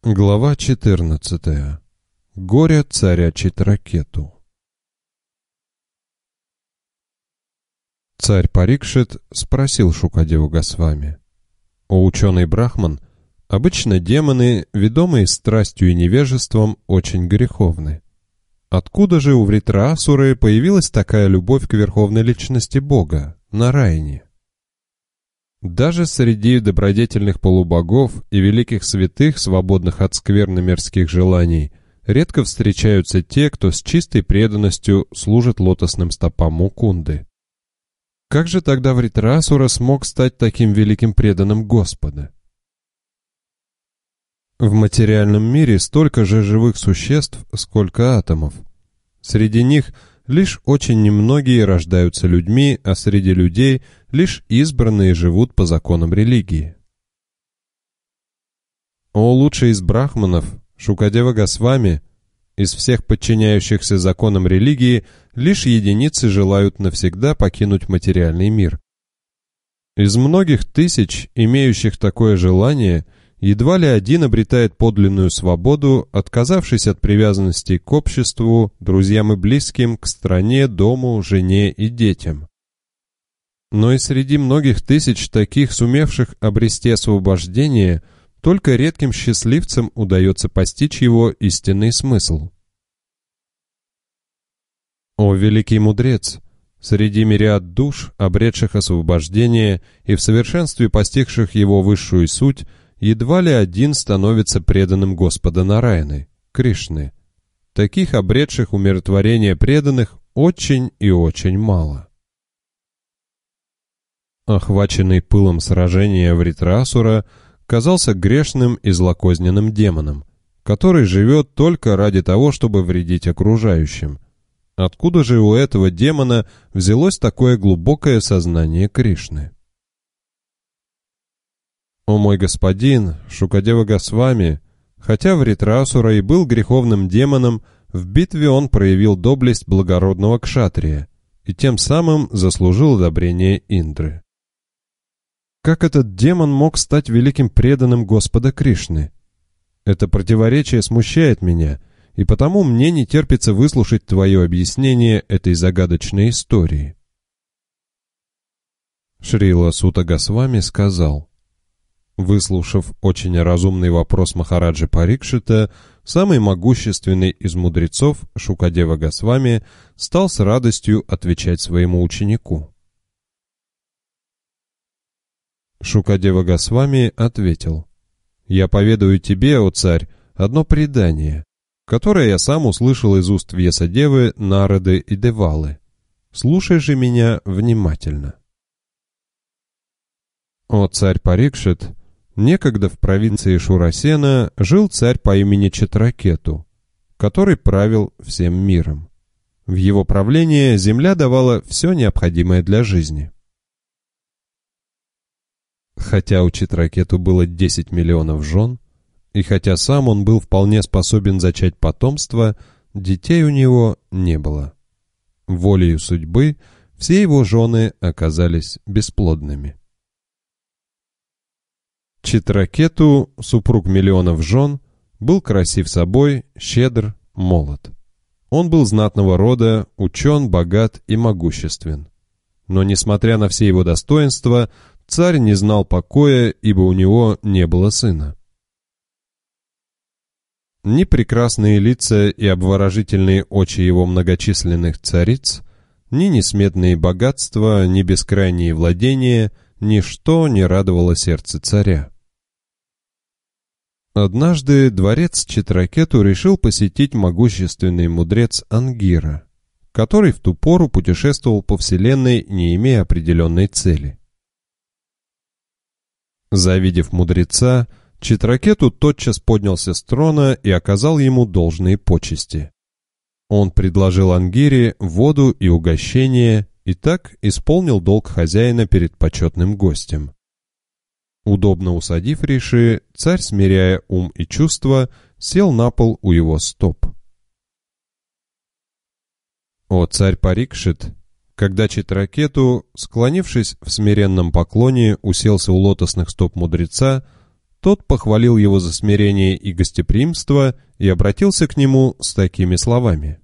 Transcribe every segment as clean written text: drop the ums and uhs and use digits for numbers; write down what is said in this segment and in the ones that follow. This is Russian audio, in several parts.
Глава 14. Горе царя Читракету. Царь Парикшит спросил Шукадеву Госвами: «О ученый Брахман, обычно демоны, ведомые страстью и невежеством, очень греховны. Откуда же у Вритраасуры появилась такая любовь к верховной личности Бога, Нараяне? Даже среди добродетельных полубогов и великих святых, свободных от скверно-мирских желаний, редко встречаются те, кто с чистой преданностью служит лотосным стопам Мукунды. Как же тогда Вритраасура смог стать таким великим преданным Господа? В материальном мире столько же живых существ, сколько атомов. Среди них лишь очень немногие рождаются людьми, а среди людей лишь избранные живут по законам религии. О лучший из брахманов, Шукадева Госвами, из всех подчиняющихся законам религии лишь единицы желают навсегда покинуть материальный мир. Из многих тысяч, имеющих такое желание, едва ли один обретает подлинную свободу, отказавшись от привязанности к обществу, друзьям и близким, к стране, дому, жене и детям. Но и среди многих тысяч таких, сумевших обрести освобождение, только редким счастливцам удается постичь его истинный смысл. О великий мудрец! Среди мириад душ, обретших освобождение и в совершенстве постигших его высшую суть, едва ли один становится преданным Господа Нараяны, Кришны. Таких обретших умиротворение преданных очень и очень мало. Охваченный пылом сражения Вритраасура казался грешным и злокозненным демоном, который живет только ради того, чтобы вредить окружающим. Откуда же у этого демона взялось такое глубокое сознание Кришны? «О мой господин, Шукадева Госвами, хотя Вритраасура и был греховным демоном, в битве он проявил доблесть благородного кшатрия и тем самым заслужил одобрение Индры. Как этот демон мог стать великим преданным Господа Кришны? Это противоречие смущает меня, и потому мне не терпится выслушать твое объяснение этой загадочной истории». Шрила Сута Госвами сказал: выслушав очень разумный вопрос Махараджи Парикшита, самый могущественный из мудрецов, Шукадева Госвами, стал с радостью отвечать своему ученику. Шукадева Госвами ответил: «Я поведаю тебе, о царь, одно предание, которое я сам услышал из уст Вьясадевы, Нарады и Девалы. Слушай же меня внимательно. О царь Парикшит, некогда в провинции Шурасена жил царь по имени Читракету, который правил всем миром. В его правление земля давала все необходимое для жизни. Хотя у Читракету было 10 миллионов жен, и хотя сам он был вполне способен зачать потомство, детей у него не было. Волею судьбы все его жены оказались бесплодными. Читракету, супруг миллионов жен, был красив собой, щедр, молод. Он был знатного рода, учен, богат и могуществен. Но, несмотря на все его достоинства, царь не знал покоя, ибо у него не было сына. Ни прекрасные лица и обворожительные очи его многочисленных цариц, ни несметные богатства, ни бескрайние владения, ничто не радовало сердце царя. Однажды дворец Читракету решил посетить могущественный мудрец Ангира, который в ту пору путешествовал по вселенной, не имея определенной цели. Завидев мудреца, Читракету тотчас поднялся с трона и оказал ему должные почести. Он предложил Ангире воду и угощение и так исполнил долг хозяина перед почетным гостем. Удобно усадив Риши, царь, смиряя ум и чувства, сел на пол у его стоп. О царь Парикшит, когда Читракету, склонившись в смиренном поклоне, уселся у лотосных стоп мудреца, тот похвалил его за смирение и гостеприимство и обратился к нему с такими словами.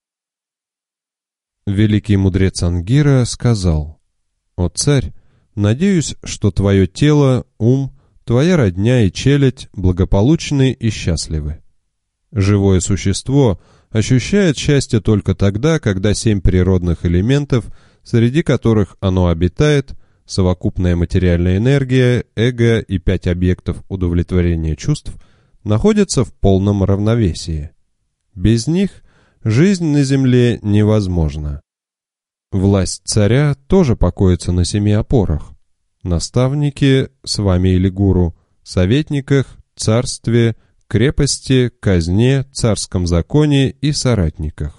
Великий мудрец Ангира сказал: «О царь, надеюсь, что твое тело, ум, твоя родня и челядь благополучны и счастливы. Живое существо ощущает счастье только тогда, когда 7 природных элементов, среди которых оно обитает, совокупная материальная энергия, эго и 5 объектов удовлетворения чувств, находятся в полном равновесии. Без них жизнь на земле невозможна. Власть царя тоже покоится на 7 опорах: наставнике, с вами или гуру, советниках, царстве, крепости, казне, царском законе и соратниках.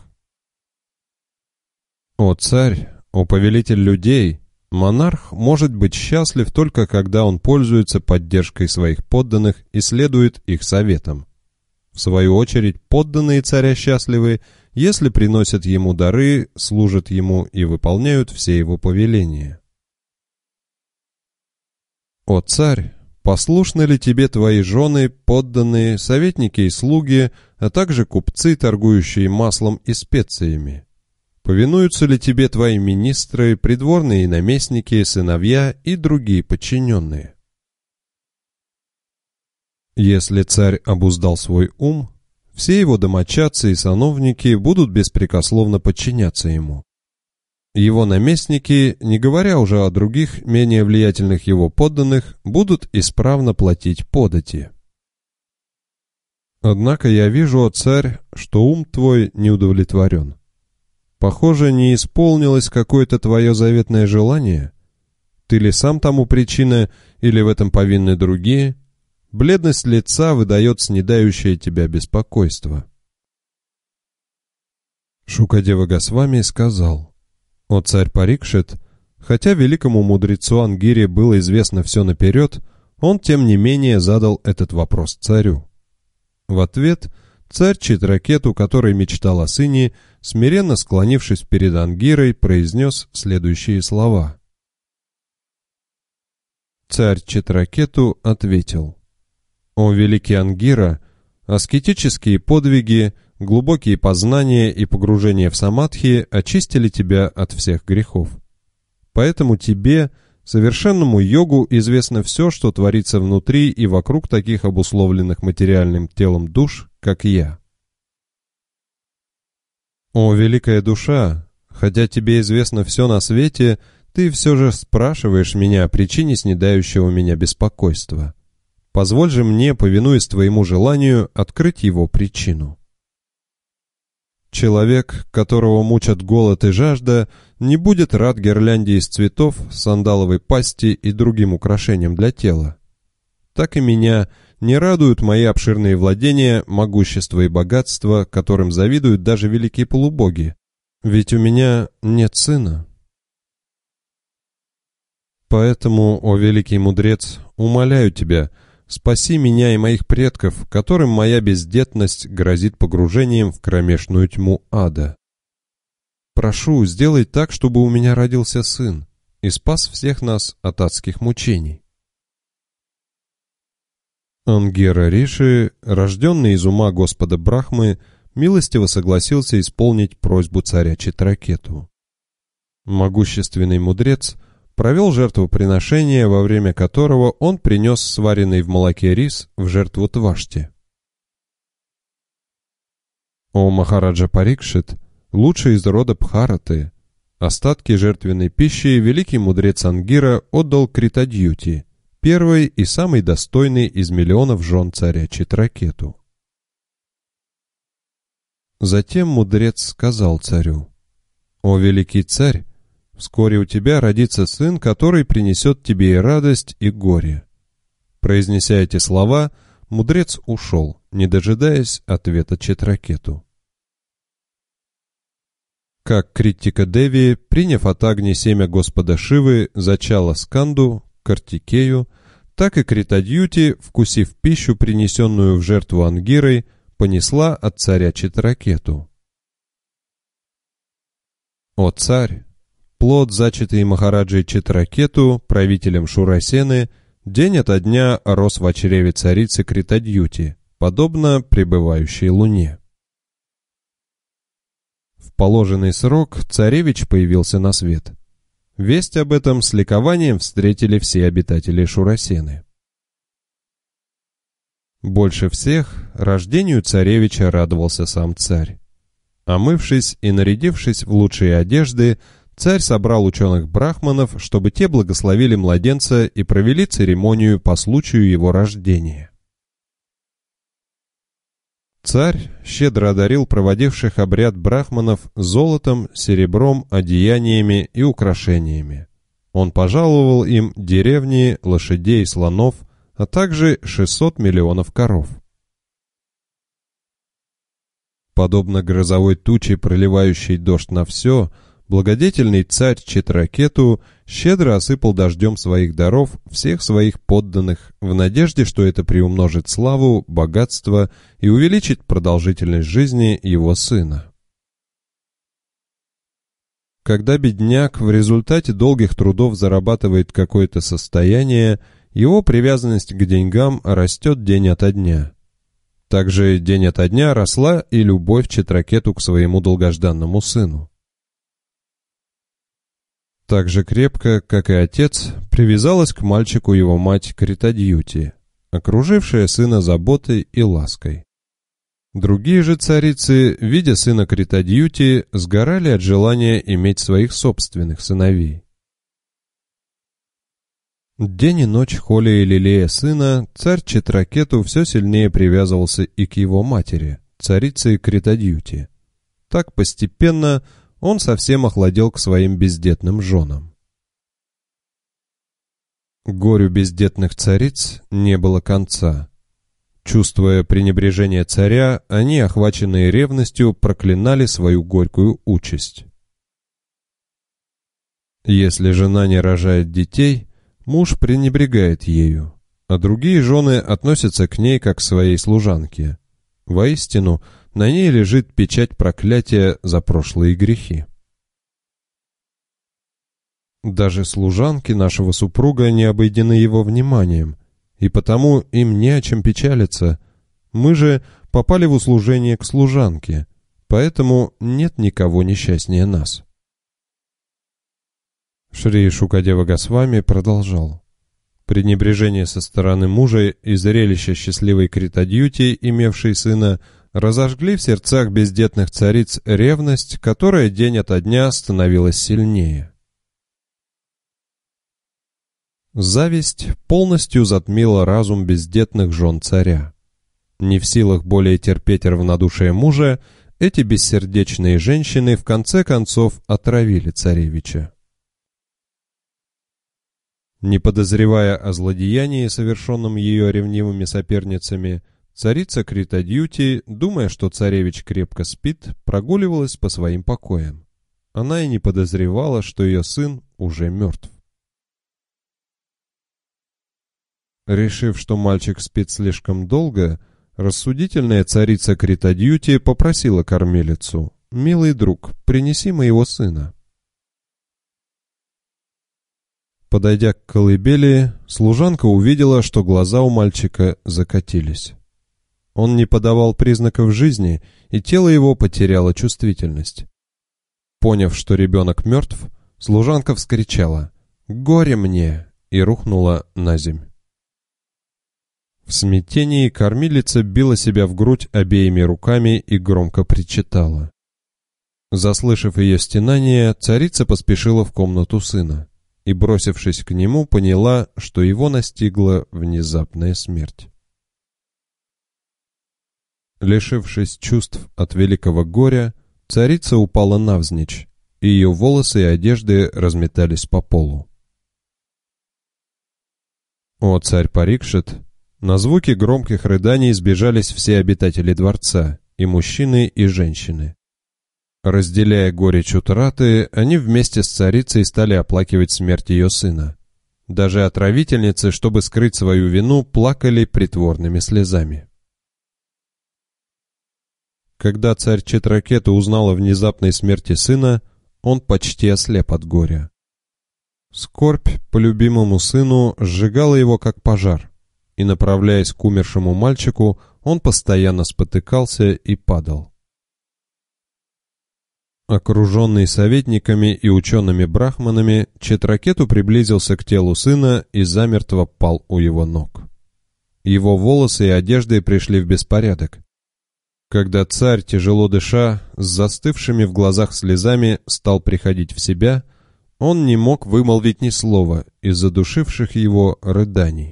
О царь, о повелитель людей, монарх может быть счастлив только когда он пользуется поддержкой своих подданных и следует их советам. В свою очередь, подданные царя счастливы, если приносят ему дары, служат ему и выполняют все его повеления. О царь, послушны ли тебе твои жены, подданные, советники и слуги, а также купцы, торгующие маслом и специями? Повинуются ли тебе твои министры, придворные наместники, сыновья и другие подчиненные? Если царь обуздал свой ум, все его домочадцы и сановники будут беспрекословно подчиняться ему. Его наместники, не говоря уже о других, менее влиятельных его подданных, будут исправно платить подати. Однако я вижу, о царь, что ум твой не удовлетворен. Похоже, не исполнилось какое-то твое заветное желание. Ты ли сам тому причина, или в этом повинны другие? Бледность лица выдает снедающее тебя беспокойство. Шукадева Госвами сказал: «О царь Парикшит, хотя великому мудрецу Ангире было известно все наперед, он тем не менее задал этот вопрос царю. В ответ царь Читракету, который мечтал о сыне, смиренно склонившись перед Ангирой, произнес следующие слова. Царь Читракету ответил: «О великий Ангира, аскетические подвиги, глубокие познания и погружение в самадхи очистили тебя от всех грехов. Поэтому тебе, совершенному йогу, известно все, что творится внутри и вокруг таких обусловленных материальным телом душ, как я. О великая душа, хотя тебе известно все на свете, ты все же спрашиваешь меня о причине снедающего меня беспокойства. Позволь же мне, повинуясь твоему желанию, открыть его причину. Человек, которого мучат голод и жажда, не будет рад гирлянде из цветов, сандаловой пасти и другим украшениям для тела. Так и меня не радуют мои обширные владения, могущество и богатство, которым завидуют даже великие полубоги, ведь у меня нет сына. Поэтому, о великий мудрец, умоляю тебя, спаси меня и моих предков, которым моя бездетность грозит погружением в кромешную тьму ада. Прошу, сделай так, чтобы у меня родился сын и спас всех нас от адских мучений». Ангира Риши, рожденный из ума Господа Брахмы, милостиво согласился исполнить просьбу царя Читракету. Могущественный мудрец провел жертвоприношение, во время которого он принес сваренный в молоке рис в жертву Твашти. О Махараджа Парикшит, лучший из рода Бхараты, остатки жертвенной пищи великий мудрец Ангира отдал Критадьюти, первой и самой достойной из миллионов жен царя Читракету. Затем мудрец сказал царю: «О великий царь, вскоре у тебя родится сын, который принесет тебе и радость, и горе». Произнеся эти слова, мудрец ушел, не дожидаясь ответа Читракету. Как Критика Деви, приняв от Агни семя Господа Шивы, зачала Сканду, Картикею, так и Критадьюти, вкусив пищу, принесенную в жертву Ангирой, понесла от царя Читракету. О царь! Плод, зачатый Махараджей Читракету, правителем Шурасены, день ото дня рос в чреве царицы Критадьюти, подобно пребывающей луне. В положенный срок царевич появился на свет. Весть об этом с ликованием встретили все обитатели Шурасены. Больше всех рождению царевича радовался сам царь. Омывшись и нарядившись в лучшие одежды, царь собрал ученых-брахманов, чтобы те благословили младенца и провели церемонию по случаю его рождения. Царь щедро одарил проводивших обряд брахманов золотом, серебром, одеяниями и украшениями. Он пожаловал им деревни, лошадей, слонов, а также 600 миллионов коров. Подобно грозовой туче, проливающей дождь на все, благодетельный царь Читракету щедро осыпал дождем своих даров всех своих подданных в надежде, что это приумножит славу, богатство и увеличит продолжительность жизни его сына. Когда бедняк в результате долгих трудов зарабатывает какое-то состояние, его привязанность к деньгам растет день ото дня. Также день ото дня росла и любовь Читракету к своему долгожданному сыну. Так же крепко, как и отец, привязалась к мальчику его мать Критадьюти, окружившая сына заботой и лаской. Другие же царицы, видя сына Критадьюти, сгорали от желания иметь своих собственных сыновей. День и ночь холя и лелея сына, царь Читракету все сильнее привязывался и к его матери, царице Критадьюти. Так постепенно он совсем охладел к своим бездетным женам. Горю бездетных цариц не было конца. Чувствуя пренебрежение царя, они, охваченные ревностью, проклинали свою горькую участь. Если жена не рожает детей, муж пренебрегает ею, а другие жены относятся к ней как к своей служанке. Воистину, на ней лежит печать проклятия за прошлые грехи. Даже служанки нашего супруга не обойдены его вниманием, и потому им не о чем печалиться. Мы же попали в услужение к служанке, поэтому нет никого несчастнее нас. Шри Шукадева Госвами продолжал. Пренебрежение со стороны мужа и зрелище счастливой Критадьюти, имевшей сына, разожгли в сердцах бездетных цариц ревность, которая день ото дня становилась сильнее. Зависть полностью затмила разум бездетных жен царя. Не в силах более терпеть равнодушие мужа, эти бессердечные женщины в конце концов отравили царевича. Не подозревая о злодеянии, совершенном ее ревнивыми соперницами, царица Критадьюти, думая, что царевич крепко спит, прогуливалась по своим покоям. Она и не подозревала, что ее сын уже мертв. Решив, что мальчик спит слишком долго, рассудительная царица Критадьюти попросила кормилицу: «Милый друг, принеси моего сына». Подойдя к колыбели, служанка увидела, что глаза у мальчика закатились. Он не подавал признаков жизни, и тело его потеряло чувствительность. Поняв, что ребенок мертв, служанка вскричала: «Горе мне!» и рухнула наземь. В смятении кормилица била себя в грудь обеими руками и громко причитала. Заслышав ее стенание, царица поспешила в комнату сына и, бросившись к нему, поняла, что его настигла внезапная смерть. Лишившись чувств от великого горя, царица упала навзничь, и ее волосы и одежды разметались по полу. О, царь Парикшит! На звуки громких рыданий сбежались все обитатели дворца, и мужчины, и женщины. Разделяя горечь утраты, они вместе с царицей стали оплакивать смерть ее сына. Даже отравительницы, чтобы скрыть свою вину, плакали притворными слезами. Когда царь Читракету узнал о внезапной смерти сына, он почти ослеп от горя. Скорбь по любимому сыну сжигала его как пожар, и, направляясь к умершему мальчику, он постоянно спотыкался и падал. Окруженный советниками и учеными-брахманами, Читракету приблизился к телу сына и замертво пал у его ног. Его волосы и одежды пришли в беспорядок. Когда царь, тяжело дыша, с застывшими в глазах слезами, стал приходить в себя, он не мог вымолвить ни слова из-за душивших его рыданий.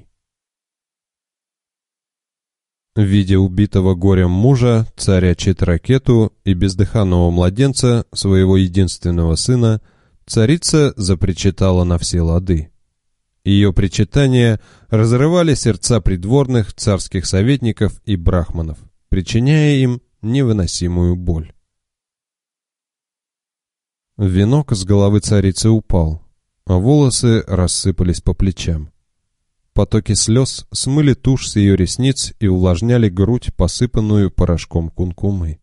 Видя убитого горем мужа, царя Читракету и бездыханного младенца, своего единственного сына, царица запричитала на все лады. Ее причитания разрывали сердца придворных, царских советников и брахманов, причиняя им невыносимую боль. Венок с головы царицы упал, а волосы рассыпались по плечам. Потоки слез смыли тушь с ее ресниц и увлажняли грудь, посыпанную порошком кункумы.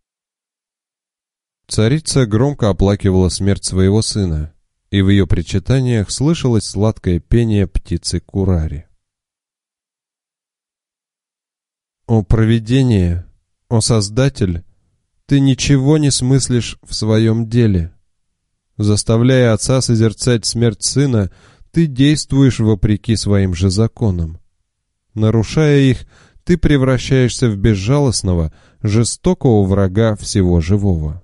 Царица громко оплакивала смерть своего сына, и в ее причитаниях слышалось сладкое пение птицы Курари. «О провидение! О Создатель! Ты ничего не смыслишь в своем деле. Заставляя отца созерцать смерть сына, ты действуешь вопреки своим же законам. Нарушая их, ты превращаешься в безжалостного, жестокого врага всего живого.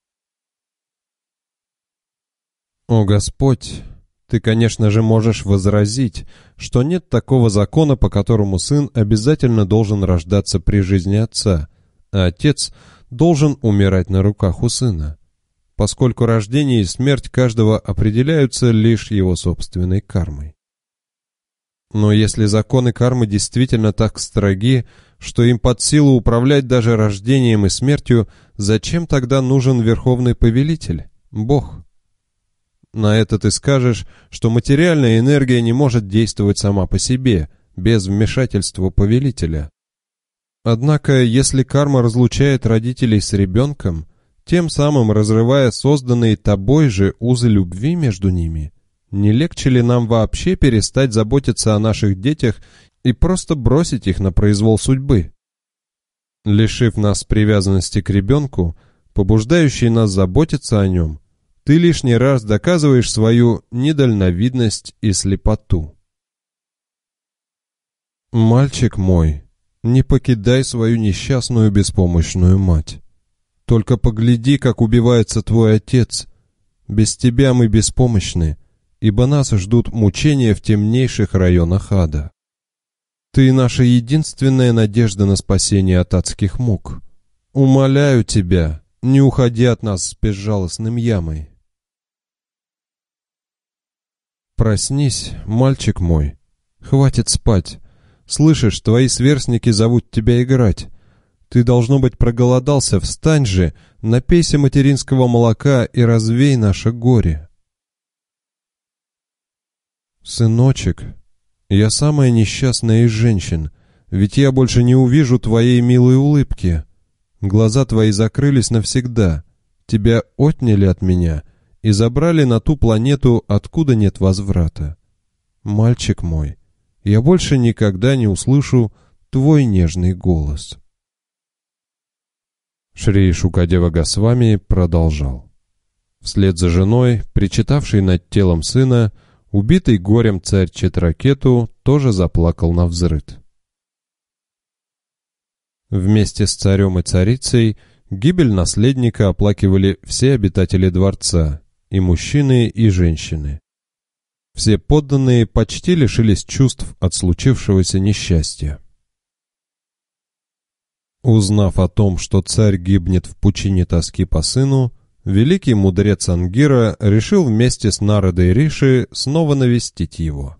О Господь, ты, конечно же, можешь возразить, что нет такого закона, по которому сын обязательно должен рождаться при жизни отца, а отец должен умирать на руках у сына, поскольку рождение и смерть каждого определяются лишь его собственной кармой. Но если законы кармы действительно так строги, что им под силу управлять даже рождением и смертью, зачем тогда нужен Верховный Повелитель, Бог? На это ты скажешь, что материальная энергия не может действовать сама по себе, без вмешательства Повелителя. Однако, если карма разлучает родителей с ребенком, тем самым разрывая созданные тобой же узы любви между ними, не легче ли нам вообще перестать заботиться о наших детях и просто бросить их на произвол судьбы? Лишив нас привязанности к ребенку, побуждающей нас заботиться о нем, ты лишний раз доказываешь свою недальновидность и слепоту. Мальчик мой, не покидай свою несчастную беспомощную мать. Только погляди, как убивается твой отец. Без тебя мы беспомощны, ибо нас ждут мучения в темнейших районах ада. Ты наша единственная надежда на спасение от адских мук. Умоляю тебя, не уходи от нас с безжалостным ямой. Проснись, мальчик мой. Хватит спать. Слышишь, твои сверстники зовут тебя играть. Ты, должно быть, проголодался, встань же, напейся материнского молока и развей наше горе. Сыночек, я самая несчастная из женщин, ведь я больше не увижу твоей милой улыбки. Глаза твои закрылись навсегда, тебя отняли от меня и забрали на ту планету, откуда нет возврата. Мальчик мой, я больше никогда не услышу твой нежный голос. Шри Шукадева Госвами продолжал. Вслед за женой, причитавшей над телом сына, убитый горем царь Читракету тоже заплакал навзрыд. Вместе с царем и царицей гибель наследника оплакивали все обитатели дворца, и мужчины, и женщины. Все подданные почти лишились чувств от случившегося несчастья. Узнав о том, что царь гибнет в пучине тоски по сыну, великий мудрец Ангира решил вместе с Нарадой Риши снова навестить его.